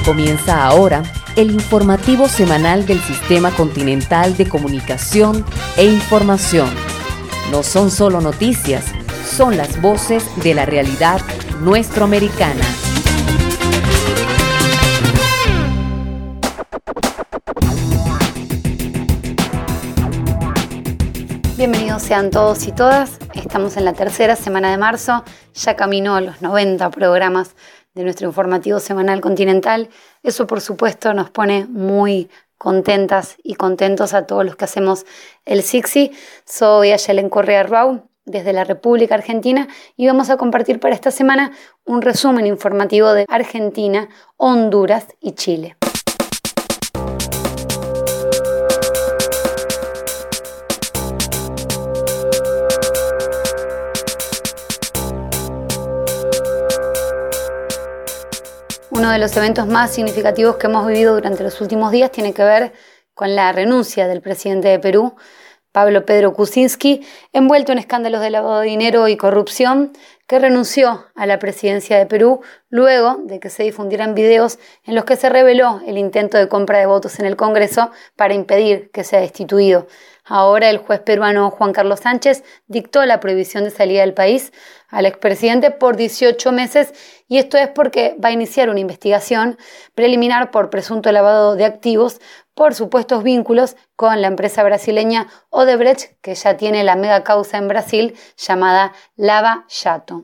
Comienza ahora el informativo semanal del Sistema Continental de Comunicación e Información. No son solo noticias, son las voces de la realidad nuestroamericana. Bienvenidos sean todos y todas. Estamos en la tercera semana de marzo, ya caminó a los 90 programas de nuestro informativo semanal continental. Eso, por supuesto, nos pone muy contentas y contentos a todos los que hacemos el SICSI. Soy Ayelen Correa Rau, desde la República Argentina, y vamos a compartir para esta semana un resumen informativo de Argentina, Honduras y Chile. Uno de los eventos más significativos que hemos vivido durante los últimos días tiene que ver con la renuncia del presidente de Perú, Pablo Pedro Kuczynski, envuelto en escándalos de lavado de dinero y corrupción, que renunció a la presidencia de Perú luego de que se difundieran videos en los que se reveló el intento de compra de votos en el Congreso para impedir que sea destituido. Ahora el juez peruano Juan Carlos Sánchez dictó la prohibición de salida del país al expresidente por 18 meses, y esto es porque va a iniciar una investigación preliminar por presunto lavado de activos por supuestos vínculos con la empresa brasileña Odebrecht, que ya tiene la mega causa en Brasil llamada Lava Jato.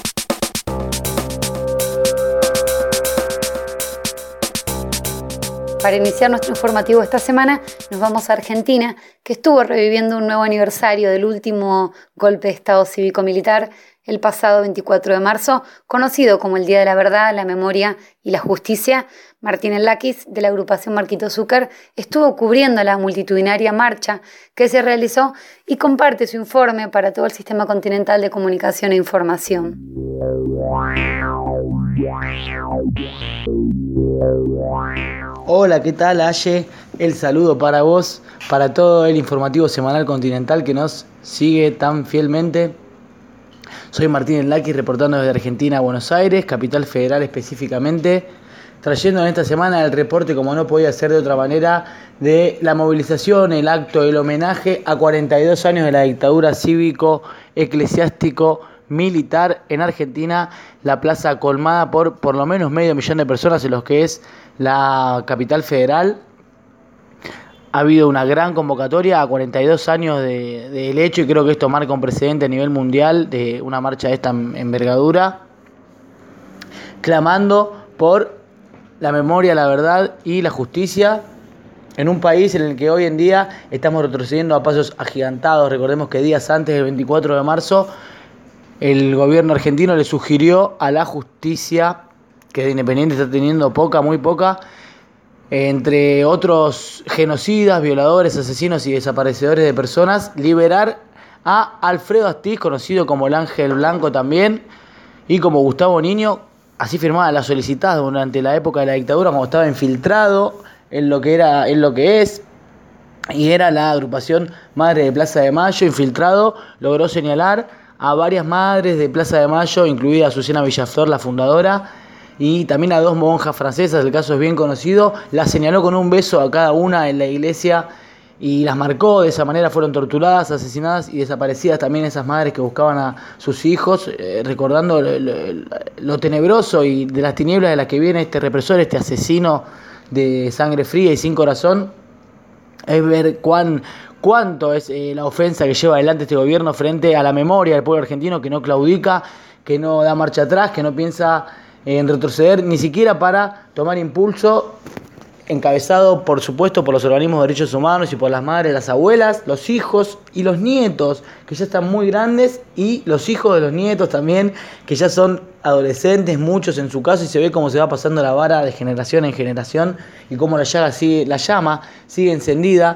Para iniciar nuestro informativo esta semana, nos vamos a Argentina, que estuvo reviviendo un nuevo aniversario del último golpe de Estado cívico-militar el pasado 24 de marzo, conocido como el Día de la Verdad, la Memoria y la Justicia. Martín Enlakis, de la agrupación Marquito Zucker, estuvo cubriendo la multitudinaria marcha que se realizó y comparte su informe para todo el Sistema Continental de Comunicación e Información. Hola, ¿qué tal, Aye? El saludo para vos, para todo el informativo semanal continental que nos sigue tan fielmente. Soy Martín Enlakis, reportando desde Argentina a Buenos Aires, capital federal específicamente, trayendo en esta semana el reporte, como no podía ser de otra manera, de la movilización, el acto, el homenaje a 42 años de la dictadura cívico-eclesiástico-militar en Argentina, la plaza colmada por lo menos 500.000 de personas en los que es la capital federal. Ha habido una gran convocatoria a 42 años del hecho, y creo que esto marca un precedente a nivel mundial de una marcha de esta envergadura, clamando por la memoria, la verdad y la justicia en un país en el que hoy en día estamos retrocediendo a pasos agigantados. Recordemos que días antes del 24 de marzo el gobierno argentino le sugirió a la justicia, que de Independiente está teniendo muy poca, entre otros genocidas, violadores, asesinos y desaparecedores de personas, liberar a Alfredo Astiz, conocido como el Ángel Blanco también, y como Gustavo Niño. Así firmaba la solicitada durante la época de la dictadura, cuando estaba infiltrado en lo que es, y era la agrupación Madre de Plaza de Mayo. Infiltrado, logró señalar a varias madres de Plaza de Mayo, incluida Azucena Villaflor, la fundadora, y también a 2 monjas francesas. El caso es bien conocido. Las señaló con un beso a cada una en la iglesia y las marcó. De esa manera fueron torturadas, asesinadas y desaparecidas también esas madres que buscaban a sus hijos, recordando lo tenebroso y de las tinieblas de las que viene este represor, este asesino de sangre fría y sin corazón. Es ver cuánto es la ofensa que lleva adelante este gobierno frente a la memoria del pueblo argentino, que no claudica, que no da marcha atrás, que no piensa en retroceder ni siquiera para tomar impulso, encabezado por supuesto por los organismos de derechos humanos y por las madres, las abuelas, los hijos y los nietos, que ya están muy grandes, y los hijos de los nietos también, que ya son adolescentes, muchos en su caso, y se ve cómo se va pasando la vara de generación en generación y cómo la llama sigue encendida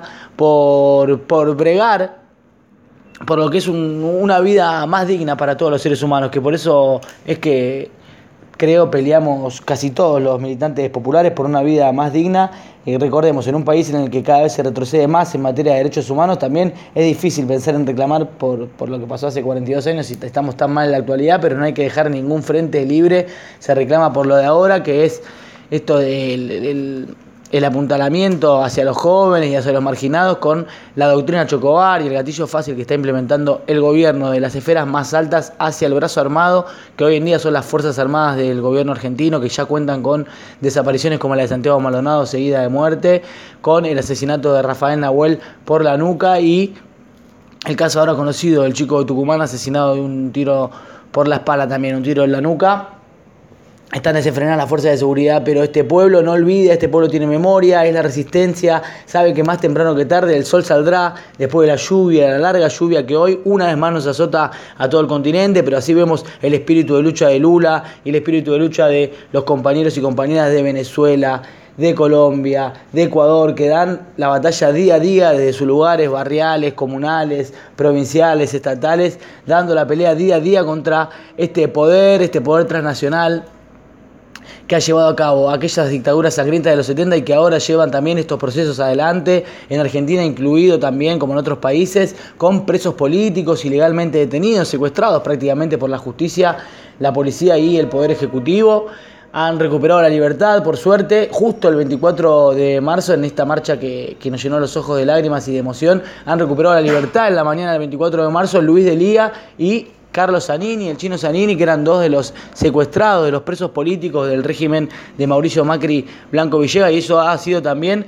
por bregar por lo que es una vida más digna para todos los seres humanos, que por eso es que creo peleamos casi todos los militantes populares por una vida más digna. Y recordemos, en un país en el que cada vez se retrocede más en materia de derechos humanos, también es difícil pensar en reclamar por lo que pasó hace 42 años y estamos tan mal en la actualidad, pero no hay que dejar ningún frente libre. Se reclama por lo de ahora, que es esto del el apuntalamiento hacia los jóvenes y hacia los marginados con la doctrina Chocobar y el gatillo fácil que está implementando el gobierno de las esferas más altas hacia el brazo armado, que hoy en día son las Fuerzas Armadas del gobierno argentino, que ya cuentan con desapariciones como la de Santiago Maldonado seguida de muerte, con el asesinato de Rafael Nahuel por la nuca y el caso ahora conocido del chico de Tucumán asesinado de un tiro por la espalda también, un tiro en la nuca. Están desenfrenadas las fuerzas de seguridad, pero este pueblo no olvida, este pueblo tiene memoria, es la resistencia, sabe que más temprano que tarde el sol saldrá después de la lluvia, la larga lluvia que hoy una vez más nos azota a todo el continente, pero así vemos el espíritu de lucha de Lula y el espíritu de lucha de los compañeros y compañeras de Venezuela, de Colombia, de Ecuador, que dan la batalla día a día desde sus lugares barriales, comunales, provinciales, estatales, dando la pelea día a día contra este poder transnacional que ha llevado a cabo aquellas dictaduras sangrientas de los 70 y que ahora llevan también estos procesos adelante, en Argentina incluido también, como en otros países, con presos políticos ilegalmente detenidos, secuestrados prácticamente por la justicia, la policía y el Poder Ejecutivo. Han recuperado la libertad, por suerte, justo el 24 de marzo, en esta marcha que nos llenó los ojos de lágrimas y de emoción, han recuperado la libertad en la mañana del 24 de marzo Luis Delía y Carlos Zanini, el chino Zanini, que eran dos de los secuestrados, de los presos políticos del régimen de Mauricio Macri Blanco Villegas, y eso ha sido también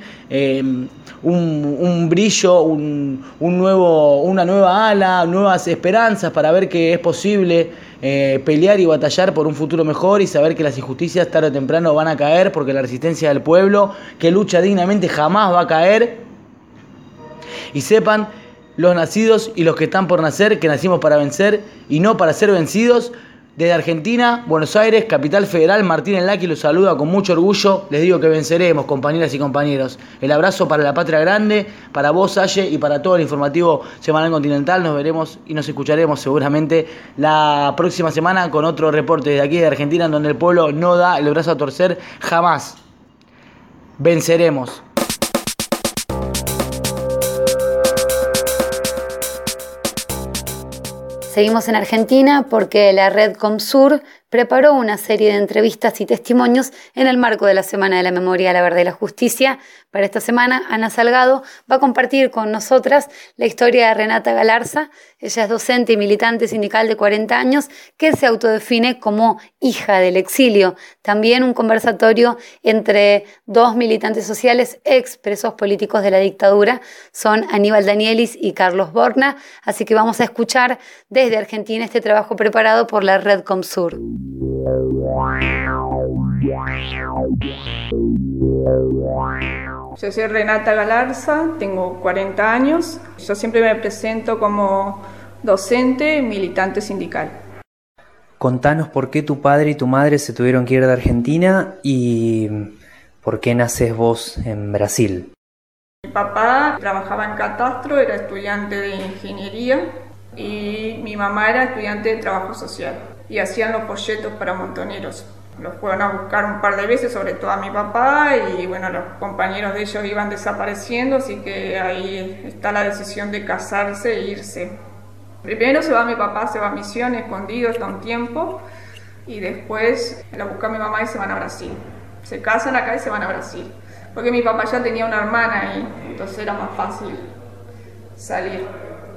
un brillo, una nueva ala, nuevas esperanzas para ver que es posible pelear y batallar por un futuro mejor y saber que las injusticias tarde o temprano van a caer, porque la resistencia del pueblo que lucha dignamente jamás va a caer. Y sepan los nacidos y los que están por nacer, que nacimos para vencer y no para ser vencidos. Desde Argentina, Buenos Aires, capital federal, Martín Enlaki los saluda con mucho orgullo. Les digo que venceremos, compañeras y compañeros. El abrazo para la patria grande, para vos, Salle, y para todo el informativo semanal continental. Nos veremos y nos escucharemos seguramente la próxima semana con otro reporte desde aquí de Argentina, en donde el pueblo no da el brazo a torcer jamás. Venceremos. Seguimos en Argentina porque la red Comsur preparó una serie de entrevistas y testimonios en el marco de la Semana de la Memoria, la Verdad y la Justicia. Para esta semana, Ana Salgado va a compartir con nosotras la historia de Renata Galarza. Ella es docente y militante sindical de 40 años que se autodefine como hija del exilio. También un conversatorio entre dos militantes sociales ex presos políticos de la dictadura. Son Aníbal Danielis y Carlos Borna. Así que vamos a escuchar desde Argentina este trabajo preparado por la red Comsur. Yo soy Renata Galarza, tengo 40 años. Yo siempre me presento como docente, militante sindical. Contanos por qué tu padre y tu madre se tuvieron que ir de Argentina y por qué naces vos en Brasil. Mi papá trabajaba en catastro, era estudiante de ingeniería, y mi mamá era estudiante de trabajo social y hacían los folletos para montoneros. Los fueron a buscar un par de veces, sobre todo a mi papá, y bueno, los compañeros de ellos iban desapareciendo, así que ahí está la decisión de casarse e irse. Primero se va mi papá, se va a Misiones, escondido hasta un tiempo, y después la busca mi mamá y se van a Brasil. Se casan acá y se van a Brasil, porque mi papá ya tenía una hermana ahí, entonces era más fácil salir.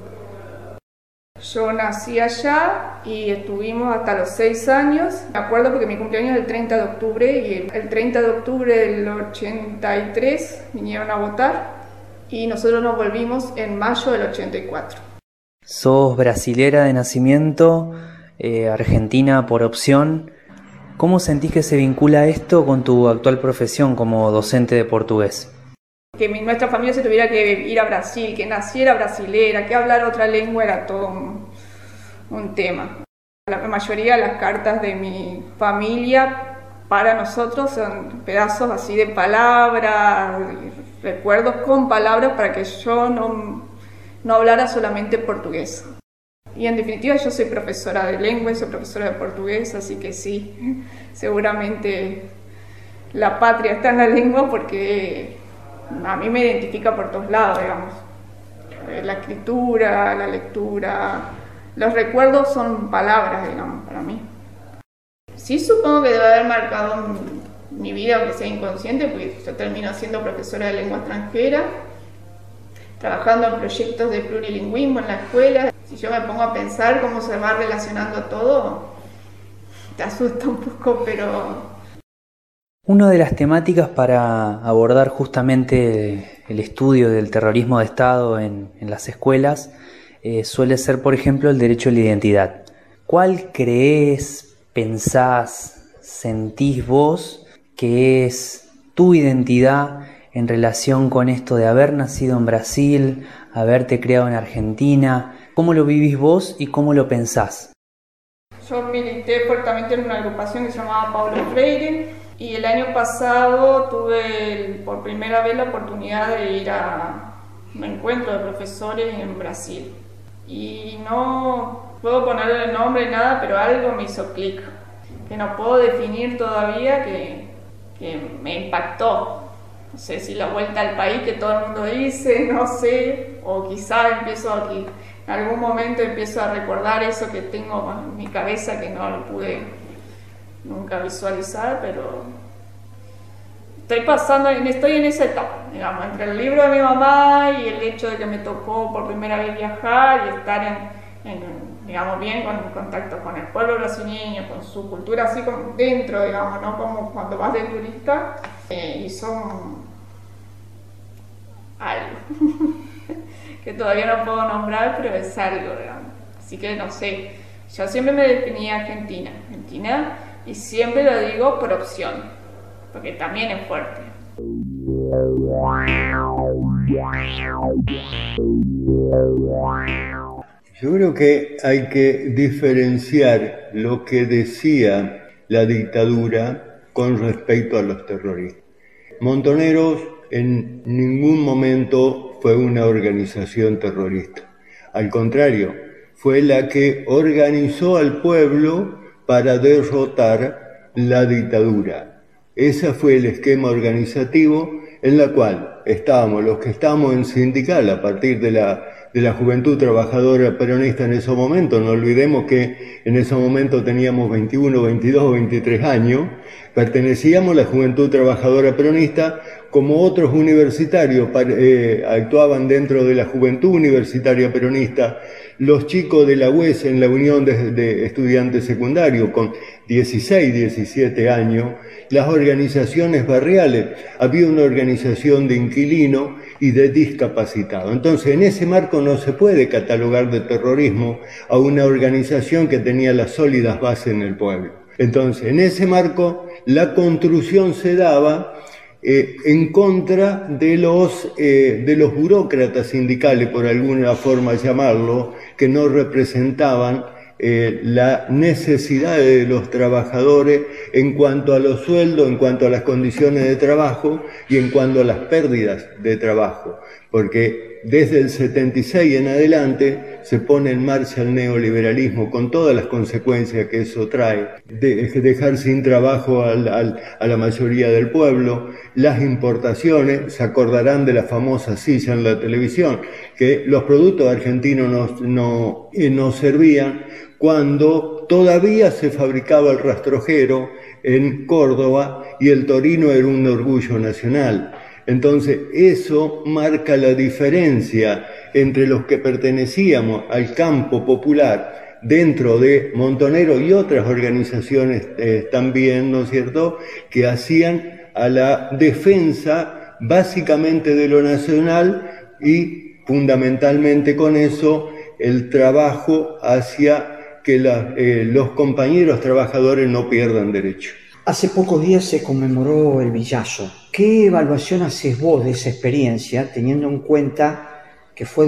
Yo nací allá y estuvimos hasta los 6 años. Me acuerdo porque mi cumpleaños es el 30 de octubre y el 30 de octubre del 83 vinieron a votar y nosotros nos volvimos en mayo del 84. Sos brasilera de nacimiento, argentina por opción. ¿Cómo sentís que se vincula esto con tu actual profesión como docente de portugués? Que nuestra familia se tuviera que ir a Brasil, que naciera brasilera, que hablar otra lengua era todo un tema. La mayoría de las cartas de mi familia para nosotros son pedazos así de palabras, recuerdos con palabras para que yo no hablara solamente portugués. Y en definitiva yo soy profesora de lengua, soy profesora de portugués, así que sí, seguramente la patria está en la lengua porque a mí me identifica por todos lados, digamos. La escritura, la lectura, los recuerdos son palabras, digamos, para mí. Sí, supongo que debe haber marcado mi vida, aunque sea inconsciente, porque yo termino siendo profesora de lengua extranjera, trabajando en proyectos de plurilingüismo en la escuela. Si yo me pongo a pensar cómo se va relacionando todo, te asusta un poco, pero... Una de las temáticas para abordar justamente el estudio del terrorismo de Estado en las escuelas suele ser, por ejemplo, el derecho a la identidad. ¿Cuál crees, pensás, sentís vos que es tu identidad en relación con esto de haber nacido en Brasil, haberte criado en Argentina? ¿Cómo lo vivís vos y cómo lo pensás? Yo milité fuertemente en una agrupación que se llamaba Paulo Freire y el año pasado tuve por primera vez la oportunidad de ir a un encuentro de profesores en Brasil. Y no puedo ponerle el nombre ni nada, pero algo me hizo clic, que no puedo definir todavía, que me impactó. No sé si la vuelta al país que todo el mundo dice, no sé, o quizá empiezo aquí. En algún momento empiezo a recordar eso que tengo en mi cabeza que no lo pude nunca visualizar, pero estoy en esa etapa, digamos, entre el libro de mi mamá y el hecho de que me tocó por primera vez viajar y estar digamos, bien con contacto con el pueblo brasileño, con su cultura así como dentro, digamos, no como cuando vas de turista, y son algo que todavía no puedo nombrar, pero es algo, digamos. Así que no sé, yo siempre me definía Argentina, y siempre lo digo por opción, porque también es fuerte. Yo creo que hay que diferenciar lo que decía la dictadura con respecto a los terroristas. Montoneros en ningún momento fue una organización terrorista. Al contrario, fue la que organizó al pueblo para derrotar la dictadura. Ese fue el esquema organizativo en la cual estábamos los que estábamos en sindical a partir de la Juventud Trabajadora Peronista en ese momento. No olvidemos que en ese momento teníamos 21, 22, 23 años, pertenecíamos a la Juventud Trabajadora Peronista, como otros universitarios actuaban dentro de la Juventud Universitaria Peronista, los chicos de la UES en la Unión de Estudiantes Secundarios con 16, 17 años, las organizaciones barriales, había una organización de inquilinos y de discapacitados. Entonces, en ese marco no se puede catalogar de terrorismo a una organización que tenía las sólidas bases en el pueblo. Entonces, en ese marco, la construcción se daba en contra de los burócratas sindicales, por alguna forma llamarlo, que no representaban la necesidad de los trabajadores en cuanto a los sueldos, en cuanto a las condiciones de trabajo y en cuanto a las pérdidas de trabajo, porque desde el 76 en adelante se pone en marcha el neoliberalismo con todas las consecuencias que eso trae, dejar sin trabajo a la mayoría del pueblo, las importaciones, se acordarán de la famosa silla en la televisión, que los productos argentinos no servían cuando todavía se fabricaba el rastrojero en Córdoba y el Torino era un orgullo nacional. Entonces, eso marca la diferencia entre los que pertenecíamos al campo popular dentro de Montonero y otras organizaciones también, ¿no es cierto?, que hacían a la defensa básicamente de lo nacional y fundamentalmente con eso el trabajo hacia que los compañeros trabajadores no pierdan derecho. Hace pocos días se conmemoró el Villazo. ¿Qué evaluación haces vos de esa experiencia, teniendo en cuenta que fue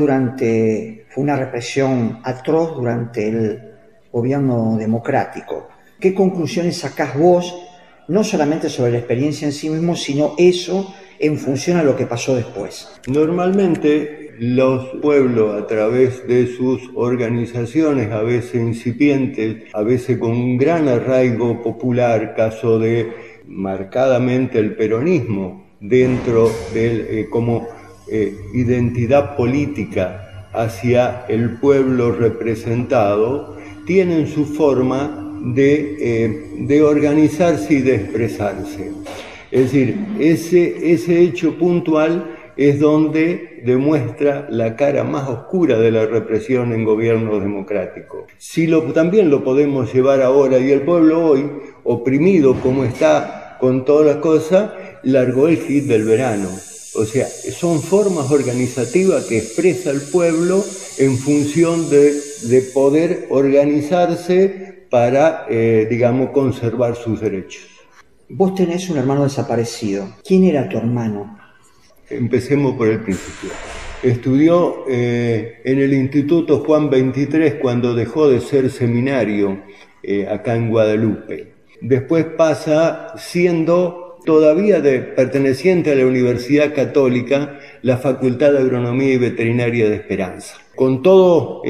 una represión atroz durante el gobierno democrático? ¿Qué conclusiones sacás vos, no solamente sobre la experiencia en sí mismo, sino eso en función a lo que pasó después? Normalmente los pueblos, a través de sus organizaciones, a veces incipientes, a veces con un gran arraigo popular, caso de marcadamente el peronismo dentro del como identidad política hacia el pueblo representado, tienen su forma de organizarse y de expresarse. Es decir, ese hecho puntual es donde demuestra la cara más oscura de la represión en gobiernos democráticos. También lo podemos llevar ahora, y el pueblo hoy, oprimido como está con toda la cosa, largó el hit del verano. O sea, son formas organizativas que expresa el pueblo en función de poder organizarse para, conservar sus derechos. Vos tenés un hermano desaparecido. ¿Quién era tu hermano? Empecemos por el principio. Estudió en el Instituto Juan 23 cuando dejó de ser seminario acá en Guadalupe. Después pasa siendo todavía perteneciente a la Universidad Católica, la Facultad de Agronomía y Veterinaria de Esperanza. Con todo,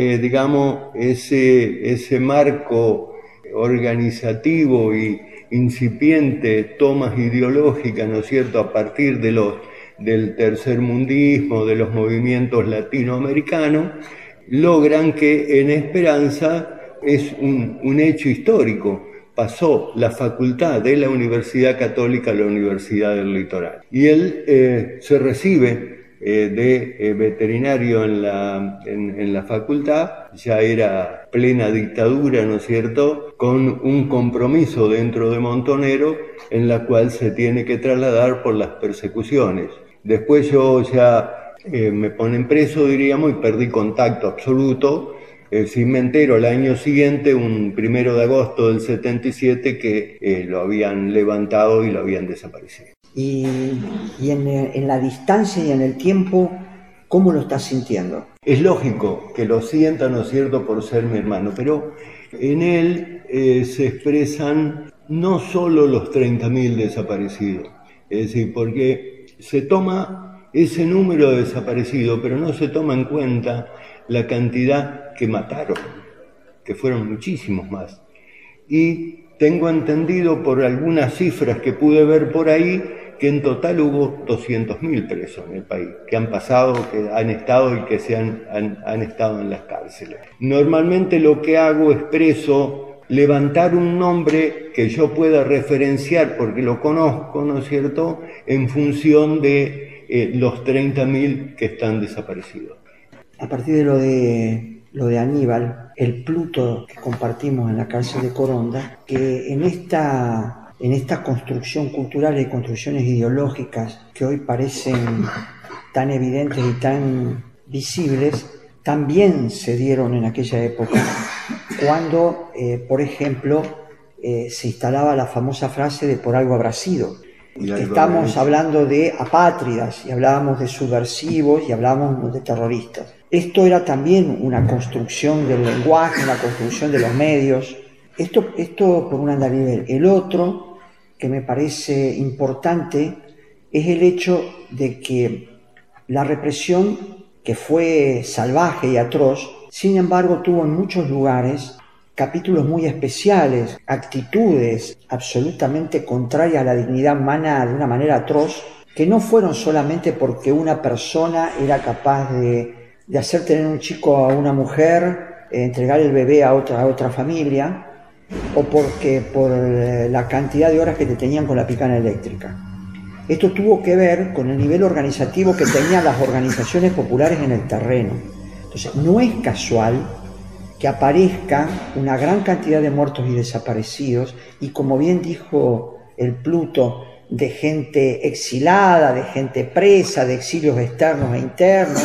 ese marco organizativo y incipiente tomas ideológicas, ¿no es cierto?, a partir del tercermundismo, de los movimientos latinoamericanos, logran que en Esperanza es un hecho histórico. Pasó la facultad de la Universidad Católica a la Universidad del Litoral. Y él se recibe de veterinario en la facultad, ya era plena dictadura, ¿no es cierto?, con un compromiso dentro de Montonero en la cual se tiene que trasladar por las persecuciones. Después yo ya me ponen preso, diríamos, y perdí contacto absoluto. Sí me entero al año siguiente, un 1 de agosto del 77, que lo habían levantado y lo habían desaparecido. Y en la distancia y en el tiempo, ¿cómo lo estás sintiendo? Es lógico que lo sienta, ¿no es cierto?, por ser mi hermano, pero en él se expresan no solo los 30.000 desaparecidos, es decir, porque se toma ese número de desaparecidos, pero no se toma en cuenta la cantidad que mataron, que fueron muchísimos más. Y tengo entendido por algunas cifras que pude ver por ahí que en total hubo 200.000 presos en el país, que han pasado, que han estado y que han estado en las cárceles. Normalmente lo que hago es levantar un nombre que yo pueda referenciar porque lo conozco, ¿no es cierto?, en función de los 30.000 que están desaparecidos. A partir de lo de Aníbal, el Pluto que compartimos en la cárcel de Coronda, que en esta construcción cultural y construcciones ideológicas que hoy parecen tan evidentes y tan visibles, también se dieron en aquella época, cuando, por ejemplo, se instalaba la famosa frase de por algo habrá sido. Estamos hablando de apátridas, y hablábamos de subversivos, y hablábamos de terroristas. Esto era también una construcción del lenguaje, una construcción de los medios. Esto por un andamivel. El otro, que me parece importante, es el hecho de que la represión, que fue salvaje y atroz, sin embargo tuvo en muchos lugares capítulos muy especiales, actitudes absolutamente contrarias a la dignidad humana de una manera atroz, que no fueron solamente porque una persona era capaz de hacer tener un chico a una mujer, entregar el bebé a otra familia, o porque por la cantidad de horas que te tenían con la picana eléctrica. Esto tuvo que ver con el nivel organizativo que tenían las organizaciones populares en el terreno. Entonces, no es casual que aparezca una gran cantidad de muertos y desaparecidos, y como bien dijo el Pluto, de gente exilada, de gente presa, de exilios externos e internos,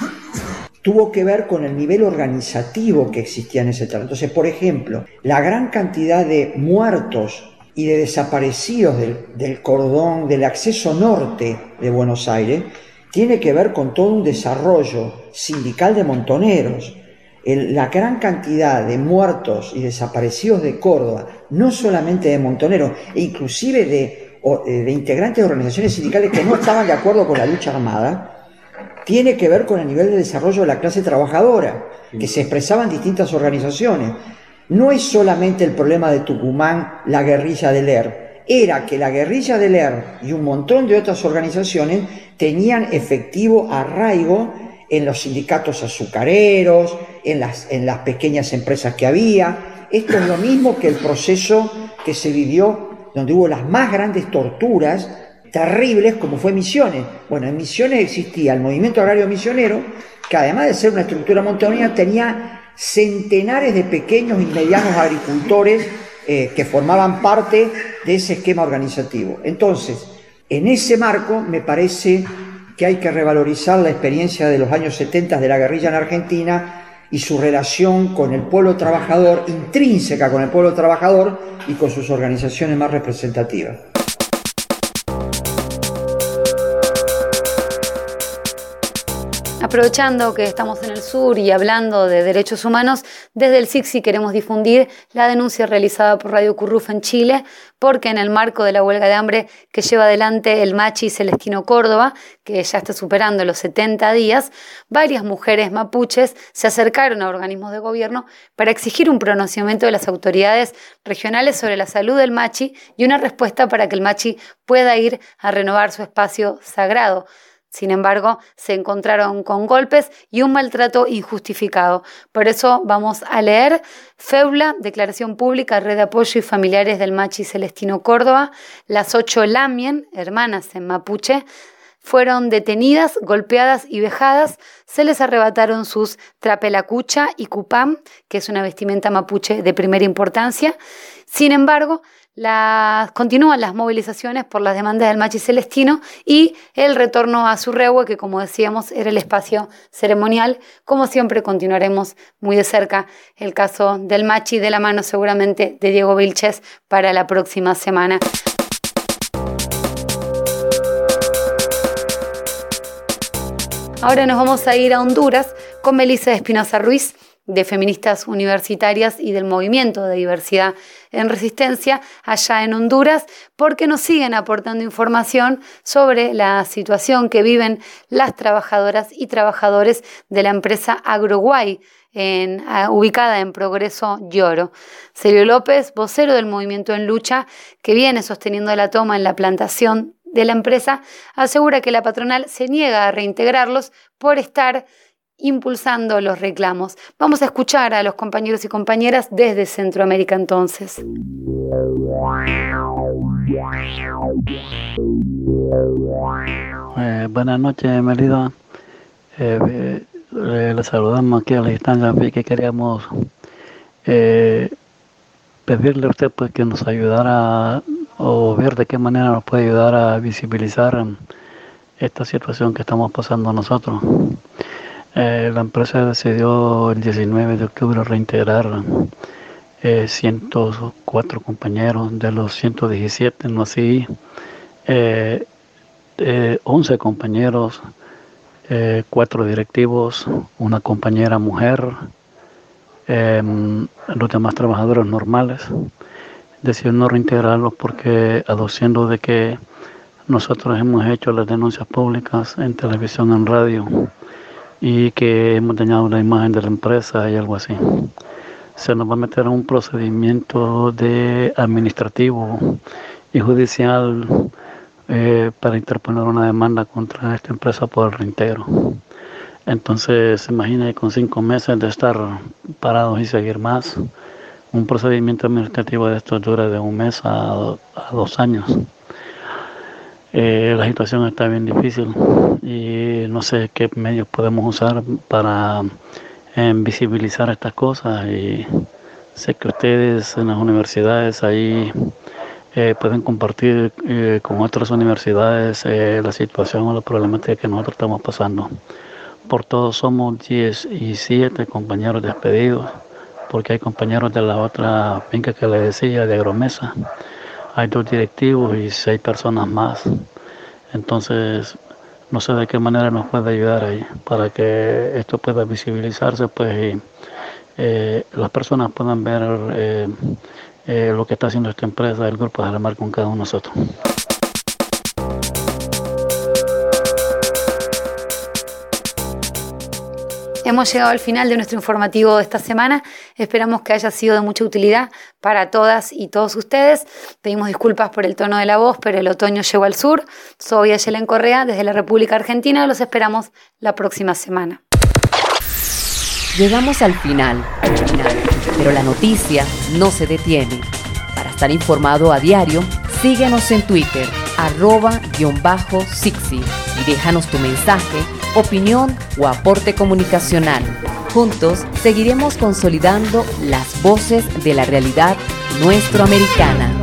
tuvo que ver con el nivel organizativo que existía en ese terreno. Entonces, por ejemplo, la gran cantidad de muertos y de desaparecidos del cordón, del acceso norte de Buenos Aires, tiene que ver con todo un desarrollo sindical de montoneros. La gran cantidad de muertos y desaparecidos de Córdoba, no solamente de montoneros, e inclusive de integrantes de organizaciones sindicales que no estaban de acuerdo con la lucha armada, tiene que ver con el nivel de desarrollo de la clase trabajadora, que se expresaba en distintas organizaciones. No es solamente el problema de Tucumán, la guerrilla del ERP, era que la guerrilla del ERP y un montón de otras organizaciones tenían efectivo arraigo en los sindicatos azucareros, en las pequeñas empresas que había, esto es lo mismo que el proceso que se vivió donde hubo las más grandes torturas terribles como fue Misiones. Bueno, en Misiones existía el movimiento agrario misionero, que además de ser una estructura montonera tenía centenares de pequeños y medianos agricultores que formaban parte de ese esquema organizativo. Entonces, en ese marco me parece que hay que revalorizar la experiencia de los años 70 de la guerrilla en Argentina y su relación con el pueblo trabajador, intrínseca con el pueblo trabajador y con sus organizaciones más representativas. Aprovechando que estamos en el sur y hablando de derechos humanos, desde el SICSI queremos difundir la denuncia realizada por Radio Curruf en Chile, porque en el marco de la huelga de hambre que lleva adelante el Machi Celestino Córdoba, que ya está superando los 70 días, varias mujeres mapuches se acercaron a organismos de gobierno para exigir un pronunciamiento de las autoridades regionales sobre la salud del Machi y una respuesta para que el Machi pueda ir a renovar su espacio sagrado. Sin embargo, se encontraron con golpes y un maltrato injustificado. Por eso vamos a leer FEULA, Declaración Pública, Red de Apoyo y Familiares del Machi Celestino Córdoba. Las 8 Lamien, hermanas en mapuche, fueron detenidas, golpeadas y vejadas. Se les arrebataron sus trapelacucha y cupam, que es una vestimenta mapuche de primera importancia. Sin embargo, continúan las movilizaciones por las demandas del Machi Celestino y el retorno a su rehue, que como decíamos era el espacio ceremonial. Como siempre continuaremos muy de cerca el caso del Machi, de la mano seguramente de Diego Vilches para la próxima semana. Ahora nos vamos a ir a Honduras con Melissa Espinosa Ruiz, de Feministas Universitarias y del Movimiento de Diversidad en Resistencia allá en Honduras, porque nos siguen aportando información sobre la situación que viven las trabajadoras y trabajadores de la empresa Agroguay, ubicada en Progreso Lloro. Celio López, vocero del Movimiento en Lucha, que viene sosteniendo la toma en la plantación de la empresa, asegura que la patronal se niega a reintegrarlos por estar impulsando los reclamos. Vamos a escuchar a los compañeros y compañeras desde Centroamérica entonces. Buenas noches, Melida. Le saludamos aquí a la distancia, que queríamos pedirle a usted pues, que nos ayudara o ver de qué manera nos puede ayudar a visibilizar esta situación que estamos pasando nosotros. La empresa decidió el 19 de octubre reintegrar 104 compañeros de los 117, no así, 11 compañeros, 4 directivos, una compañera mujer, los demás trabajadores normales. Decidieron no reintegrarlos porque aduciendo de que nosotros hemos hecho las denuncias públicas en televisión, en radio, y que hemos dañado la imagen de la empresa y algo así. Se nos va a meter en un procedimiento administrativo y judicial para interponer una demanda contra esta empresa por el reintegro. Entonces, se imagina que con 5 meses de estar parados y seguir más, un procedimiento administrativo de estos dura de 1 mes a 2 años. La situación está bien difícil y no sé qué medios podemos usar para visibilizar estas cosas, y sé que ustedes en las universidades ahí pueden compartir con otras universidades la situación o la problemática que nosotros estamos pasando. Por todos somos 17 compañeros despedidos, porque hay compañeros de la otra finca que le decía, de Agromesa. Hay 2 directivos y 6 personas más. Entonces, no sé de qué manera nos puede ayudar ahí para que esto pueda visibilizarse, pues, y las personas puedan ver lo que está haciendo esta empresa, el Grupo Jalamar, con cada uno de nosotros. Hemos llegado al final de nuestro informativo de esta semana. Esperamos que haya sido de mucha utilidad para todas y todos ustedes. Pedimos disculpas por el tono de la voz, pero el otoño llegó al sur. Soy Ayelen Correa desde la República Argentina. Los esperamos la próxima semana. Llegamos al final. Pero la noticia no se detiene. Para estar informado a diario, síguenos en Twitter, @_Sixi, y déjanos tu mensaje, opinión o aporte comunicacional. Juntos seguiremos consolidando las voces de la realidad nuestroamericana.